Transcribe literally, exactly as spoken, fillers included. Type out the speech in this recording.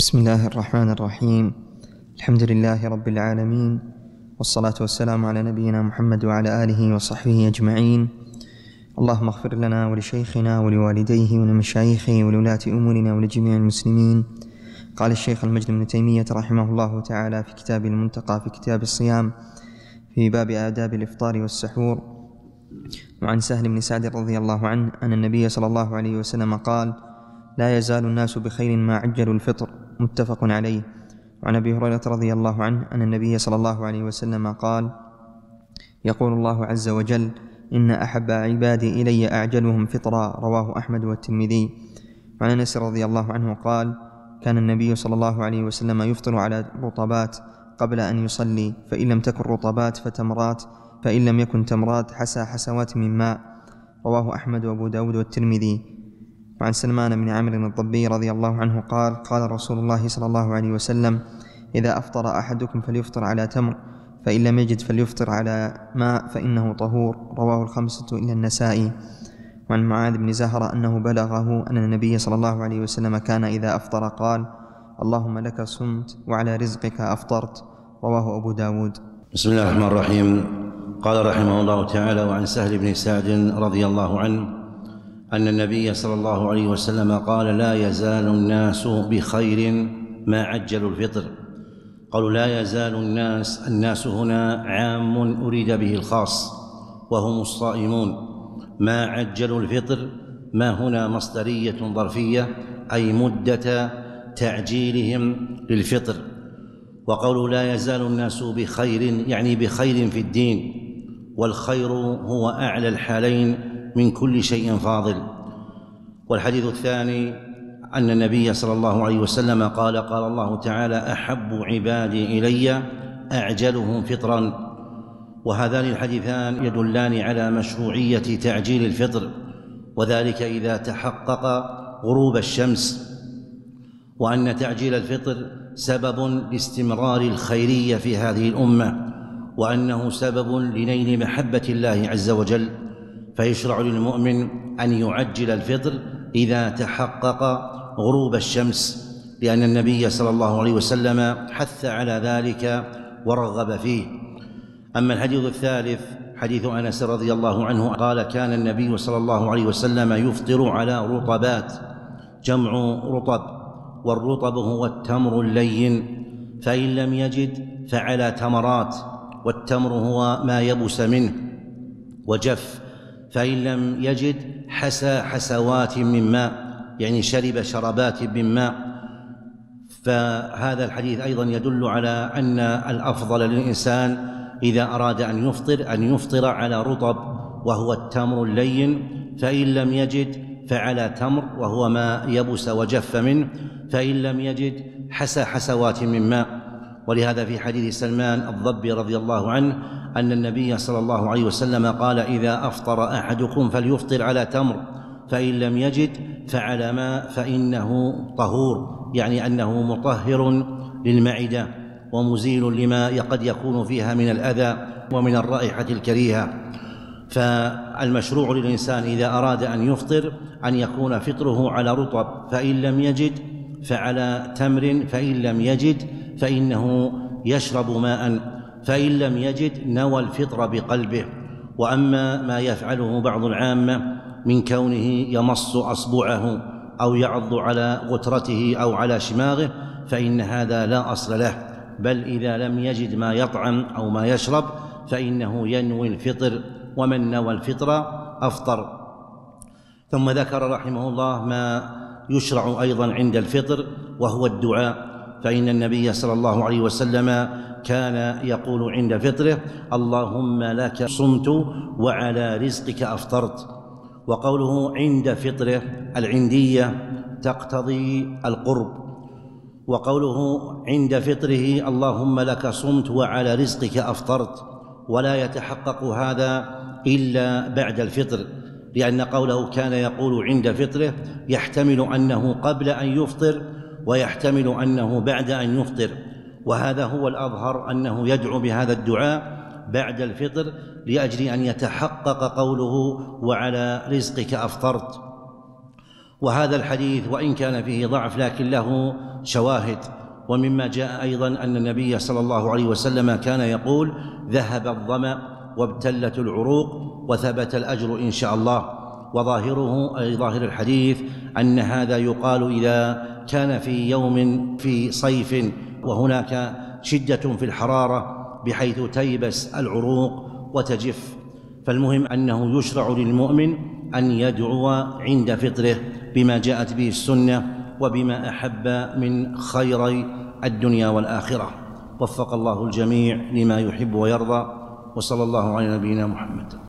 بسم الله الرحمن الرحيم. الحمد لله رب العالمين، والصلاة والسلام على نبينا محمد وعلى آله وصحبه أجمعين. اللهم اغفر لنا ولشيخنا ولوالديه ولمشايخه ولولاة أمورنا ولجميع المسلمين. قال الشيخ المجد بن تيمية رحمه الله تعالى في كتاب المنتقى في كتاب الصيام في باب آداب الإفطار والسحور: وعن سهل بن سعد رضي الله عنه أن النبي صلى الله عليه وسلم قال: لا يزال الناس بخير ما عجلوا الفطر. متفق عليه. وعن أبي هريرة رضي الله عنه أن النبي صلى الله عليه وسلم قال: يقول الله عز وجل: إن أحب عبادي إلي أعجلهم فطرا. رواه أحمد والترمذي. وعن أنس رضي الله عنه قال: كان النبي صلى الله عليه وسلم يفطر على رطبات قبل أن يصلي، فإن لم تكن رطبات فتمرات، فإن لم يكن تمرات حسى حسوات من ماء. رواه أحمد وأبو داود والترمذي. وعن سلمان بن عامر الضبي رضي الله عنه قال: قال رسول الله صلى الله عليه وسلم: إذا أفطر أحدكم فليفطر على تمر، فإن لم يجد فليفطر على ماء فإنه طهور. رواه الخمسة إلا النسائي. وعن معاذ بن زهرة أنه بلغه أن النبي صلى الله عليه وسلم كان إذا أفطر قال: اللهم لك صمت وعلى رزقك أفطرت. رواه أبو داود. بسم الله الرحمن الرحيم. قال رحمه الله تعالى: وعن سهل بن سعد رضي الله عنه أن النبي صلى الله عليه وسلم قال: لا يزال الناس بخير ما عجلوا الفطر. قالوا: لا يزال الناس، الناس هنا عام أريد به الخاص وهم الصائمون. ما عجلوا الفطر ما هنا مصدرية ظرفية، أي مدة تعجيلهم للفطر. وقولوا لا يزال الناس بخير يعني بخير في الدين، والخير هو أعلى الحالين من كل شيء فاضل. والحديث الثاني أن النبي صلى الله عليه وسلم قال: قال الله تعالى: أحب عبادي إلي أعجلهم فطرا. وهذان الحديثان يدلان على مشروعية تعجيل الفطر، وذلك إذا تحقق غروب الشمس، وأن تعجيل الفطر سبب لاستمرار الخيرية في هذه الأمة، وأنه سبب لنيل محبة الله عز وجل. فيشرع للمؤمن أن يعجل الفطر إذا تحقق غروب الشمس، لأن النبي صلى الله عليه وسلم حث على ذلك ورغب فيه. أما الحديث الثالث حديث أنس رضي الله عنه قال: كان النبي صلى الله عليه وسلم يفطر على رطبات، جمع رطب، والرطب هو التمر اللين، فإن لم يجد فعلى تمرات، والتمر هو ما يبس منه وجف، فإن لم يجد حسى حسوات من ماء، يعني شرب شربات من ماء. فهذا الحديث أيضا يدل على أن الأفضل للإنسان إذا أراد أن يفطر أن يفطر على رطب وهو التمر اللين، فإن لم يجد فعلى تمر وهو ما يبس وجف منه، فإن لم يجد حسى حسوات من ماء. ولهذا في حديث سلمان الضبي رضي الله عنه أن النبي صلى الله عليه وسلم قال: إذا أفطر أحدكم فليفطر على تمر، فإن لم يجد فعلى ماء فإنه طهور، يعني أنه مطهر للمعدة ومزيل لما قد يكون فيها من الأذى ومن الرائحة الكريهة. فالمشروع للإنسان إذا أراد أن يفطر أن يكون فطره على رطب، فإن لم يجد فعلى تمر، فإن لم يجد فإنه يشرب ماء، فإن لم يجد نوى الفطر بقلبه. وأما ما يفعله بعض العامة من كونه يمص أصبعه أو يعض على غترته أو على شماغه فإن هذا لا أصل له، بل إذا لم يجد ما يطعم أو ما يشرب فإنه ينوي الفطر، ومن نوى الفطر أفطر. ثم ذكر رحمه الله ما يشرع أيضا عند الفطر وهو الدعاء، فإن النبي صلى الله عليه وسلم كان يقول عند فطره: اللهم لك صمت وعلى رزقك أفطرت. وقوله عند فطره العندية تقتضي القرب، وقوله عند فطره اللهم لك صمت وعلى رزقك أفطرت، ولا يتحقق هذا إلا بعد الفطر، لأن قوله كان يقول عند فطره يحتمل أنه قبل أن يفطر ويحتمل أنه بعد أن يفطر، وهذا هو الأظهر أنه يدعو بهذا الدعاء بعد الفطر لأجل أن يتحقق قوله وعلى رزقك أفطرت. وهذا الحديث وإن كان فيه ضعف لكن له شواهد. ومما جاء أيضا أن النبي صلى الله عليه وسلم كان يقول: ذهب الظمأ وابتلت العروق وثبت الأجر إن شاء الله. وظاهره أي ظاهر الحديث أن هذا يقال إذا كان في يوم في صيف وهناك شدة في الحرارة بحيث تيبس العروق وتجف. فالمهم أنه يشرع للمؤمن أن يدعو عند فطره بما جاءت به السنة وبما أحب من خيري الدنيا والآخرة. وفق الله الجميع لما يحب ويرضى، وصلى الله على نبينا محمد.